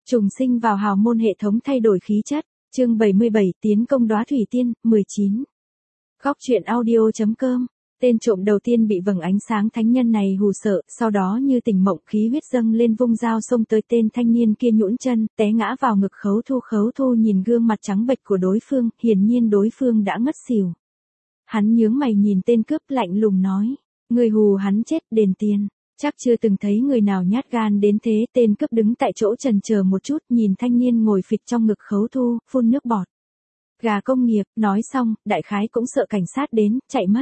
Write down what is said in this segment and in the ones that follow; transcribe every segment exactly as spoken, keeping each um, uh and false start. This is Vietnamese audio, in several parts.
Trùng sinh vào hào môn hệ thống thay đổi khí chất. Chương bảy mươi bảy tiến công đóa thủy tiên, mười chín. Góc truyện audio chấm com. Tên trộm đầu tiên bị vầng ánh sáng thánh nhân này hù sợ, sau đó như tỉnh mộng khí huyết dâng lên vung dao xông tới tên thanh niên kia nhũn chân, té ngã vào ngực Khấu Thu. Khấu Thu nhìn gương mặt trắng bệch của đối phương, hiển nhiên đối phương đã ngất xỉu. Hắn nhướng mày nhìn tên cướp lạnh lùng nói, người hù hắn chết đền tiền. Chắc chưa từng thấy người nào nhát gan đến thế. Tên cướp đứng tại chỗ chần chờ một chút, nhìn thanh niên ngồi phịch trong ngực Khấu Thu, phun nước bọt. Gà công nghiệp, nói xong, đại khái cũng sợ cảnh sát đến, chạy mất.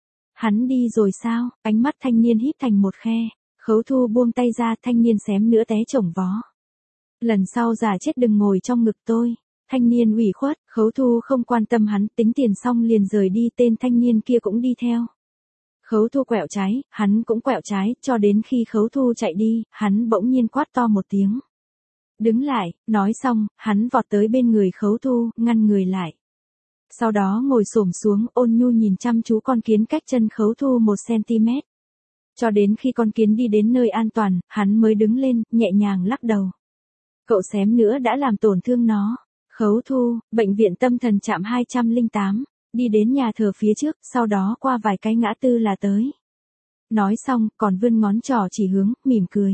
Hắn đi rồi sao? Ánh mắt thanh niên híp thành một khe. Khấu Thu buông tay ra, thanh niên xém nữa té chổng vó. Lần sau già chết đừng ngồi trong ngực tôi. Thanh niên ủy khuất. Khấu Thu không quan tâm hắn, tính tiền xong liền rời đi. Tên thanh niên kia cũng đi theo. Khấu Thu quẹo trái, hắn cũng quẹo trái, cho đến khi Khấu Thu chạy đi, hắn bỗng nhiên quát to một tiếng. Đứng lại, nói xong, hắn vọt tới bên người Khấu Thu, ngăn người lại. Sau đó ngồi xổm xuống, ôn nhu nhìn chăm chú con kiến cách chân Khấu Thu một xăng-ti-mét. Cho đến khi con kiến đi đến nơi an toàn, hắn mới đứng lên, nhẹ nhàng lắc đầu. Cậu xém nữa đã làm tổn thương nó. Khấu Thu, bệnh viện tâm thần trạm hai trăm lẻ tám. Đi đến nhà thờ phía trước, sau đó qua vài cái ngã tư là tới. Nói xong, còn vươn ngón trỏ chỉ hướng, mỉm cười.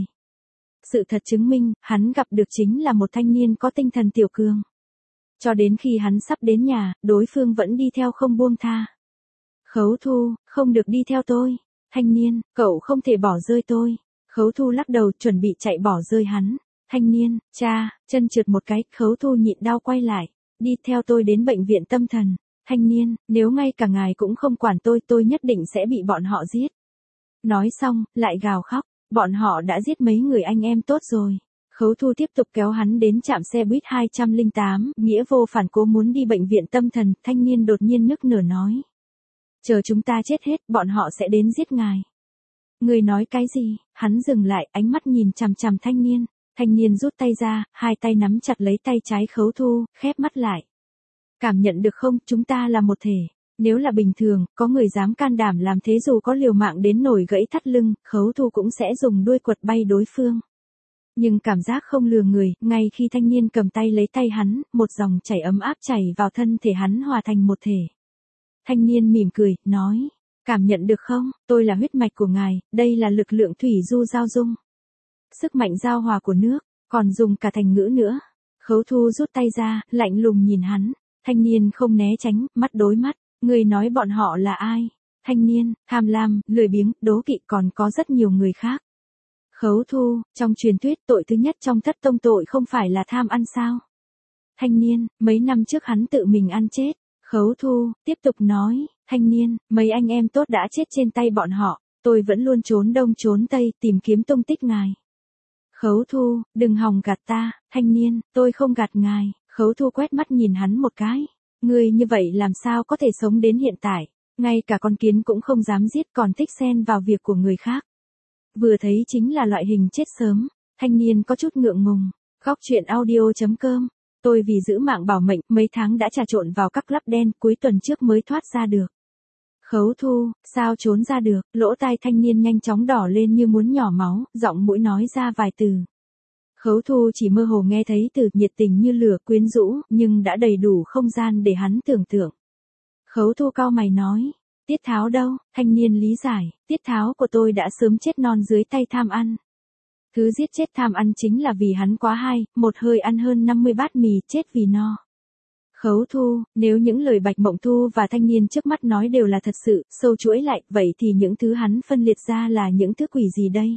Sự thật chứng minh, hắn gặp được chính là một thanh niên có tinh thần tiểu cường. Cho đến khi hắn sắp đến nhà, đối phương vẫn đi theo không buông tha. Khấu Thu, không được đi theo tôi. Thanh niên, cậu không thể bỏ rơi tôi. Khấu Thu lắc đầu, chuẩn bị chạy bỏ rơi hắn. Thanh niên, cha, chân trượt một cái, Khấu Thu nhịn đau quay lại. Đi theo tôi đến bệnh viện tâm thần. Thanh niên, nếu ngay cả ngài cũng không quản tôi, tôi nhất định sẽ bị bọn họ giết. Nói xong, lại gào khóc, bọn họ đã giết mấy người anh em tốt rồi. Khấu Thu tiếp tục kéo hắn đến trạm xe buýt hai trăm lẻ tám, nghĩa vô phản cố muốn đi bệnh viện tâm thần. Thanh niên đột nhiên nức nở nói. Chờ chúng ta chết hết, bọn họ sẽ đến giết ngài. Người nói cái gì? Hắn dừng lại, ánh mắt nhìn chằm chằm thanh niên. Thanh niên rút tay ra, hai tay nắm chặt lấy tay trái Khấu Thu, khép mắt lại. Cảm nhận được không, chúng ta là một thể. Nếu là bình thường, có người dám can đảm làm thế dù có liều mạng đến nổi gãy thắt lưng, Khấu Thu cũng sẽ dùng đuôi quật bay đối phương. Nhưng cảm giác không lừa người, ngay khi thanh niên cầm tay lấy tay hắn, một dòng chảy ấm áp chảy vào thân thể hắn hòa thành một thể. Thanh niên mỉm cười, nói, cảm nhận được không, tôi là huyết mạch của ngài, đây là lực lượng thủy du giao dung. Sức mạnh giao hòa của nước, còn dùng cả thành ngữ nữa. Khấu Thu rút tay ra, lạnh lùng nhìn hắn. Thanh niên không né tránh, mắt đối mắt, người nói bọn họ là ai? Thanh niên, tham lam, lười biếng, đố kỵ, còn có rất nhiều người khác. Khấu Thu, trong truyền thuyết tội thứ nhất trong thất tông tội không phải là tham ăn sao? Thanh niên, mấy năm trước hắn tự mình ăn chết. Khấu Thu, tiếp tục nói, thanh niên, mấy anh em tốt đã chết trên tay bọn họ, tôi vẫn luôn trốn đông trốn tây tìm kiếm tung tích ngài. Khấu Thu, đừng hòng gạt ta. Thanh niên, tôi không gạt ngài. Khấu Thu quét mắt nhìn hắn một cái. Ngươi như vậy làm sao có thể sống đến hiện tại, ngay cả con kiến cũng không dám giết còn thích xen vào việc của người khác. Vừa thấy chính là loại hình chết sớm. Thanh niên có chút ngượng ngùng. Góc truyện audio chấm com. Tôi vì giữ mạng bảo mệnh, mấy tháng đã trà trộn vào các club đen, cuối tuần trước mới thoát ra được. Khấu Thu, sao trốn ra được? Lỗ tai thanh niên nhanh chóng đỏ lên như muốn nhỏ máu, giọng mũi nói ra vài từ. Khấu Thu chỉ mơ hồ nghe thấy từ nhiệt tình như lửa, quyến rũ, nhưng đã đầy đủ không gian để hắn tưởng tượng. Khấu Thu cau mày nói, Tiết Tháo đâu? Thanh niên lý giải, Tiết Tháo của tôi đã sớm chết non dưới tay tham ăn. Thứ giết chết tham ăn chính là vì hắn quá hay, một hơi ăn hơn năm mươi bát mì, chết vì no. Khấu Thu, nếu những lời Bạch Mộng Thu và thanh niên trước mắt nói đều là thật sự, sâu chuỗi lại, vậy thì những thứ hắn phân liệt ra là những thứ quỷ gì đây?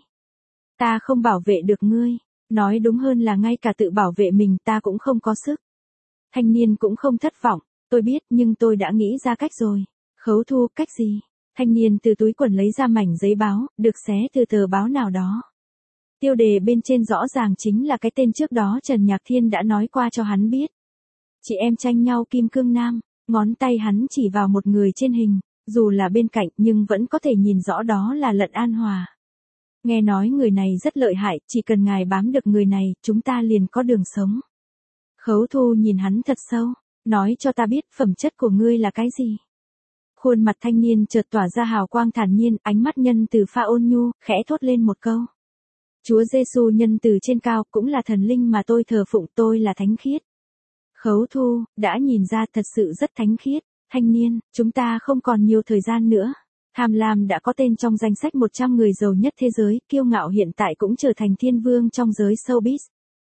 Ta không bảo vệ được ngươi. Nói đúng hơn là ngay cả tự bảo vệ mình ta cũng không có sức. Thanh niên cũng không thất vọng, tôi biết nhưng tôi đã nghĩ ra cách rồi. Khấu Thu, cách gì? Thanh niên từ túi quần lấy ra mảnh giấy báo, được xé từ tờ báo nào đó. Tiêu đề bên trên rõ ràng chính là cái tên trước đó Trần Nhạc Thiên đã nói qua cho hắn biết. Chị em tranh nhau kim cương nam, ngón tay hắn chỉ vào một người trên hình, dù là bên cạnh nhưng vẫn có thể nhìn rõ đó là Lận An Hòa. Nghe nói người này rất lợi hại, chỉ cần ngài bám được người này, chúng ta liền có đường sống. Khấu Thu nhìn hắn thật sâu, nói cho ta biết phẩm chất của ngươi là cái gì. Khuôn mặt thanh niên chợt tỏa ra hào quang thản nhiên, ánh mắt nhân từ pha ôn nhu, khẽ thốt lên một câu. Chúa Giêsu nhân từ trên cao cũng là thần linh mà tôi thờ phụng, tôi là thánh khiết. Khấu Thu, đã nhìn ra thật sự rất thánh khiết. Thanh niên, chúng ta không còn nhiều thời gian nữa. Tham lam đã có tên trong danh sách một trăm người giàu nhất thế giới, kiêu ngạo hiện tại cũng trở thành thiên vương trong giới showbiz.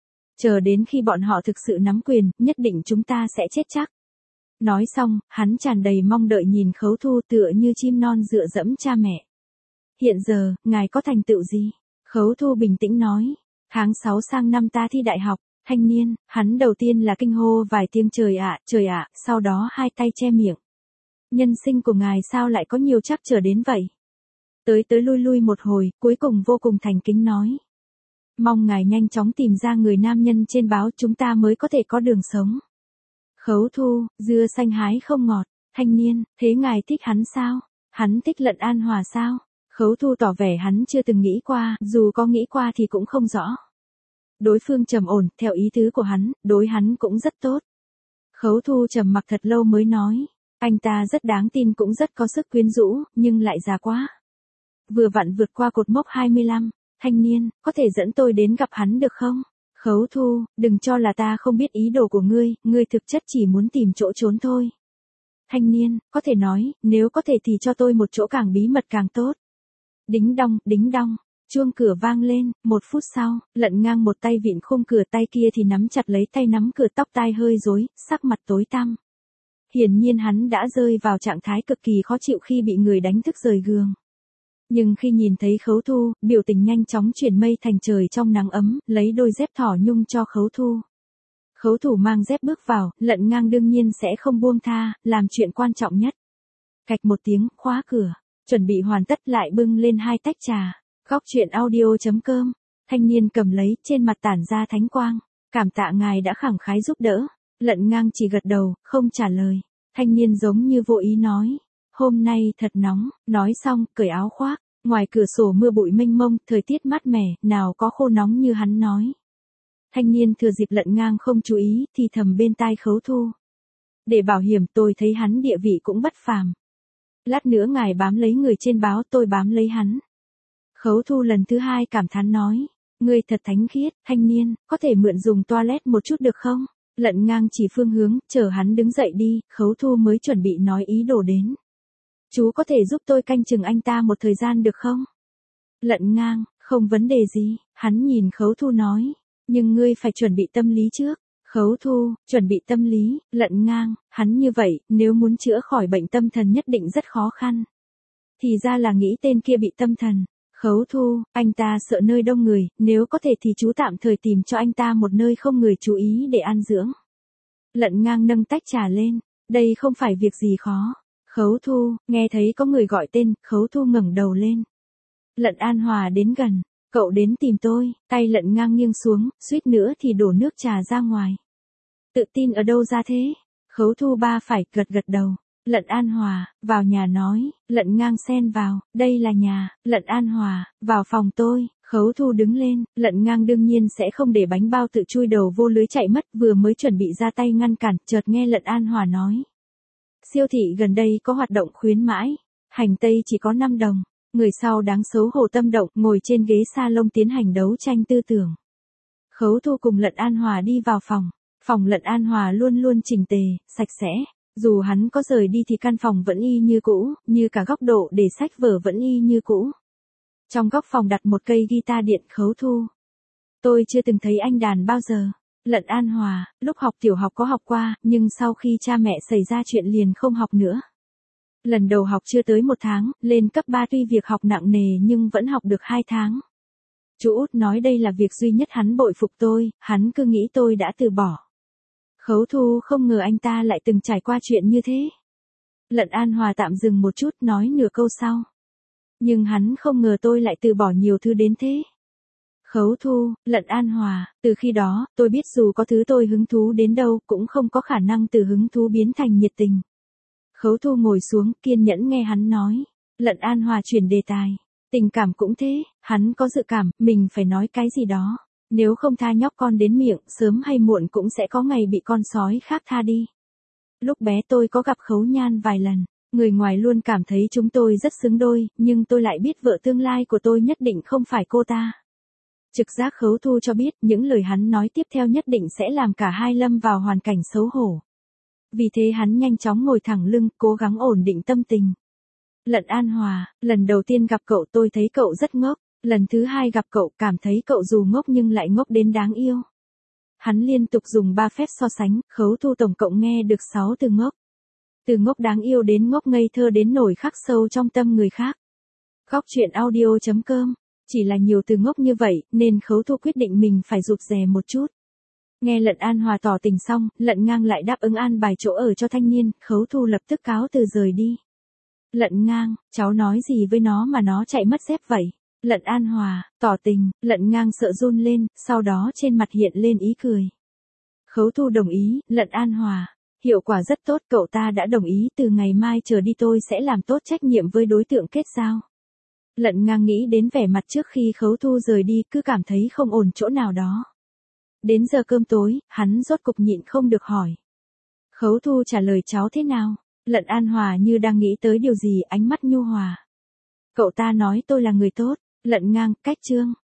Chờ đến khi bọn họ thực sự nắm quyền, nhất định chúng ta sẽ chết chắc. Nói xong, hắn tràn đầy mong đợi nhìn Khấu Thu tựa như chim non dựa dẫm cha mẹ. Hiện giờ, ngài có thành tựu gì? Khấu Thu bình tĩnh nói. Tháng sáu sang năm ta thi đại học. Thanh niên, hắn đầu tiên là kinh hô vài tiếng trời ạ, trời ạ, sau đó hai tay che miệng. Nhân sinh của ngài sao lại có nhiều trắc trở đến vậy? Tới tới lui lui một hồi, cuối cùng vô cùng thành kính nói. Mong ngài nhanh chóng tìm ra người nam nhân trên báo chúng ta mới có thể có đường sống. Khấu Thu, dưa xanh hái không ngọt. Thanh niên, thế ngài thích hắn sao? Hắn thích Lận An Hòa sao? Khấu Thu tỏ vẻ hắn chưa từng nghĩ qua, dù có nghĩ qua thì cũng không rõ. Đối phương trầm ổn, theo ý tứ của hắn, đối hắn cũng rất tốt. Khấu Thu trầm mặc thật lâu mới nói, anh ta rất đáng tin cũng rất có sức quyến rũ, nhưng lại già quá. Vừa vặn vượt qua cột mốc hai mươi lăm, thanh niên, có thể dẫn tôi đến gặp hắn được không? Khấu Thu, đừng cho là ta không biết ý đồ của ngươi, ngươi thực chất chỉ muốn tìm chỗ trốn thôi. Thanh niên, có thể nói, nếu có thể thì cho tôi một chỗ càng bí mật càng tốt. Đính đong, đính đong. Chuông cửa vang lên, một phút sau, Lận Ngang một tay vịn khung cửa, tay kia thì nắm chặt lấy tay nắm cửa, tóc tai hơi rối, sắc mặt tối tăm. Hiển nhiên hắn đã rơi vào trạng thái cực kỳ khó chịu khi bị người đánh thức rời giường. Nhưng khi nhìn thấy Khấu Thu, biểu tình nhanh chóng chuyển mây thành trời trong nắng ấm, lấy đôi dép thỏ nhung cho Khấu Thu. Khấu Thủ mang dép bước vào, Lận Ngang đương nhiên sẽ không buông tha, làm chuyện quan trọng nhất. Cạch một tiếng, khóa cửa, chuẩn bị hoàn tất lại bưng lên hai tách trà. Góc chuyện audio chấm com, thanh niên cầm lấy, trên mặt tản ra thánh quang. Cảm tạ ngài đã khẳng khái giúp đỡ. Lận Ngang chỉ gật đầu, không trả lời. Thanh niên giống như vô ý nói, hôm nay thật nóng. Nói xong, cởi áo khoác. Ngoài cửa sổ mưa bụi mênh mông, thời tiết mát mẻ, nào có khô nóng như hắn nói. Thanh niên thừa dịp Lận Ngang không chú ý, thì thầm bên tai Khấu Thu. Để bảo hiểm, tôi thấy hắn địa vị cũng bất phàm. Lát nữa ngài bám lấy người trên báo, tôi bám lấy hắn. Khấu Thu lần thứ hai cảm thán nói, ngươi thật thánh khiết. Thanh niên, có thể mượn dùng toilet một chút được không? Lận Ngang chỉ phương hướng, chờ hắn đứng dậy đi, Khấu Thu mới chuẩn bị nói ý đồ đến. Chú có thể giúp tôi canh chừng anh ta một thời gian được không? Lận Ngang, không vấn đề gì, hắn nhìn Khấu Thu nói, nhưng ngươi phải chuẩn bị tâm lý trước. Khấu Thu, chuẩn bị tâm lý. Lận Ngang, hắn như vậy, nếu muốn chữa khỏi bệnh tâm thần nhất định rất khó khăn. Thì ra là nghĩ tên kia bị tâm thần. Khấu Thu, anh ta sợ nơi đông người, nếu có thể thì chú tạm thời tìm cho anh ta một nơi không người chú ý để an dưỡng. Lận Ngang nâng tách trà lên, đây không phải việc gì khó. Khấu Thu, nghe thấy có người gọi tên, Khấu Thu ngẩng đầu lên. Lận An Hòa đến gần, cậu đến tìm tôi, tay Lận Ngang nghiêng xuống, suýt nữa thì đổ nước trà ra ngoài. Tự tin ở đâu ra thế? Khấu Thu ba phải gật gật đầu. Lận An Hòa, vào nhà nói. Lận Ngang xen vào, đây là nhà. Lận An Hòa, vào phòng tôi. Khấu Thu đứng lên, Lận Ngang đương nhiên sẽ không để bánh bao tự chui đầu vô lưới chạy mất, vừa mới chuẩn bị ra tay ngăn cản, chợt nghe Lận An Hòa nói. Siêu thị gần đây có hoạt động khuyến mãi, hành tây chỉ có năm đồng. Người sau đáng xấu hổ tâm động, ngồi trên ghế salon tiến hành đấu tranh tư tưởng. Khấu Thu cùng Lận An Hòa đi vào phòng. Phòng Lận An Hòa luôn luôn chỉnh tề, sạch sẽ. Dù hắn có rời đi thì căn phòng vẫn y như cũ, như cả góc độ để sách vở vẫn y như cũ. Trong góc phòng đặt một cây guitar điện. Khấu Thu. Tôi chưa từng thấy anh đàn bao giờ. Lận An Hòa, lúc học tiểu học có học qua, nhưng sau khi cha mẹ xảy ra chuyện liền không học nữa. Lần đầu học chưa tới một tháng, lên cấp ba tuy việc học nặng nề nhưng vẫn học được hai tháng. Chú út nói đây là việc duy nhất hắn bội phục tôi, hắn cứ nghĩ tôi đã từ bỏ. Khấu Thu không ngờ anh ta lại từng trải qua chuyện như thế. Lận An Hòa tạm dừng một chút, nói nửa câu sau. Nhưng hắn không ngờ tôi lại từ bỏ nhiều thứ đến thế. Khấu Thu, Lận An Hòa, từ khi đó, tôi biết dù có thứ tôi hứng thú đến đâu, cũng không có khả năng từ hứng thú biến thành nhiệt tình. Khấu Thu ngồi xuống, kiên nhẫn nghe hắn nói. Lận An Hòa chuyển đề tài. Tình cảm cũng thế, hắn có dự cảm, mình phải nói cái gì đó. Nếu không tha nhóc con đến miệng, sớm hay muộn cũng sẽ có ngày bị con sói khác tha đi. Lúc bé tôi có gặp Khấu Nhan vài lần, người ngoài luôn cảm thấy chúng tôi rất xứng đôi, nhưng tôi lại biết vợ tương lai của tôi nhất định không phải cô ta. Trực giác Khấu Thu cho biết những lời hắn nói tiếp theo nhất định sẽ làm cả hai lâm vào hoàn cảnh xấu hổ. Vì thế hắn nhanh chóng ngồi thẳng lưng, cố gắng ổn định tâm tình. Lận An Hòa, lần đầu tiên gặp cậu tôi thấy cậu rất ngốc, lần thứ hai gặp cậu cảm thấy cậu dù ngốc nhưng lại ngốc đến đáng yêu. Hắn liên tục dùng ba phép so sánh, Khấu Thu tổng cộng nghe được sáu từ ngốc. Từ ngốc đáng yêu đến ngốc ngây thơ đến nổi khắc sâu trong tâm người khác. Góc truyện audio chấm com, chỉ là nhiều từ ngốc như vậy nên Khấu Thu quyết định mình phải rụt rè một chút. Nghe Lận An Hòa tỏ tình xong, Lận Ngang lại đáp ứng an bài chỗ ở cho thanh niên, Khấu Thu lập tức cáo từ rời đi. Lận Ngang, cháu nói gì với nó mà nó chạy mất dép vậy? Lận An Hòa, tỏ tình, Lận Ngang sợ run lên, sau đó trên mặt hiện lên ý cười. Khấu Thu đồng ý, Lận An Hòa, hiệu quả rất tốt, cậu ta đã đồng ý, từ ngày mai trở đi tôi sẽ làm tốt trách nhiệm với đối tượng kết giao. Lận Ngang nghĩ đến vẻ mặt trước khi Khấu Thu rời đi, cứ cảm thấy không ổn chỗ nào đó. Đến giờ cơm tối, hắn rốt cục nhịn không được hỏi. Khấu Thu trả lời cháu thế nào? Lận An Hòa như đang nghĩ tới điều gì, ánh mắt nhu hòa. Cậu ta nói tôi là người tốt. Lận Ngang, cách chương.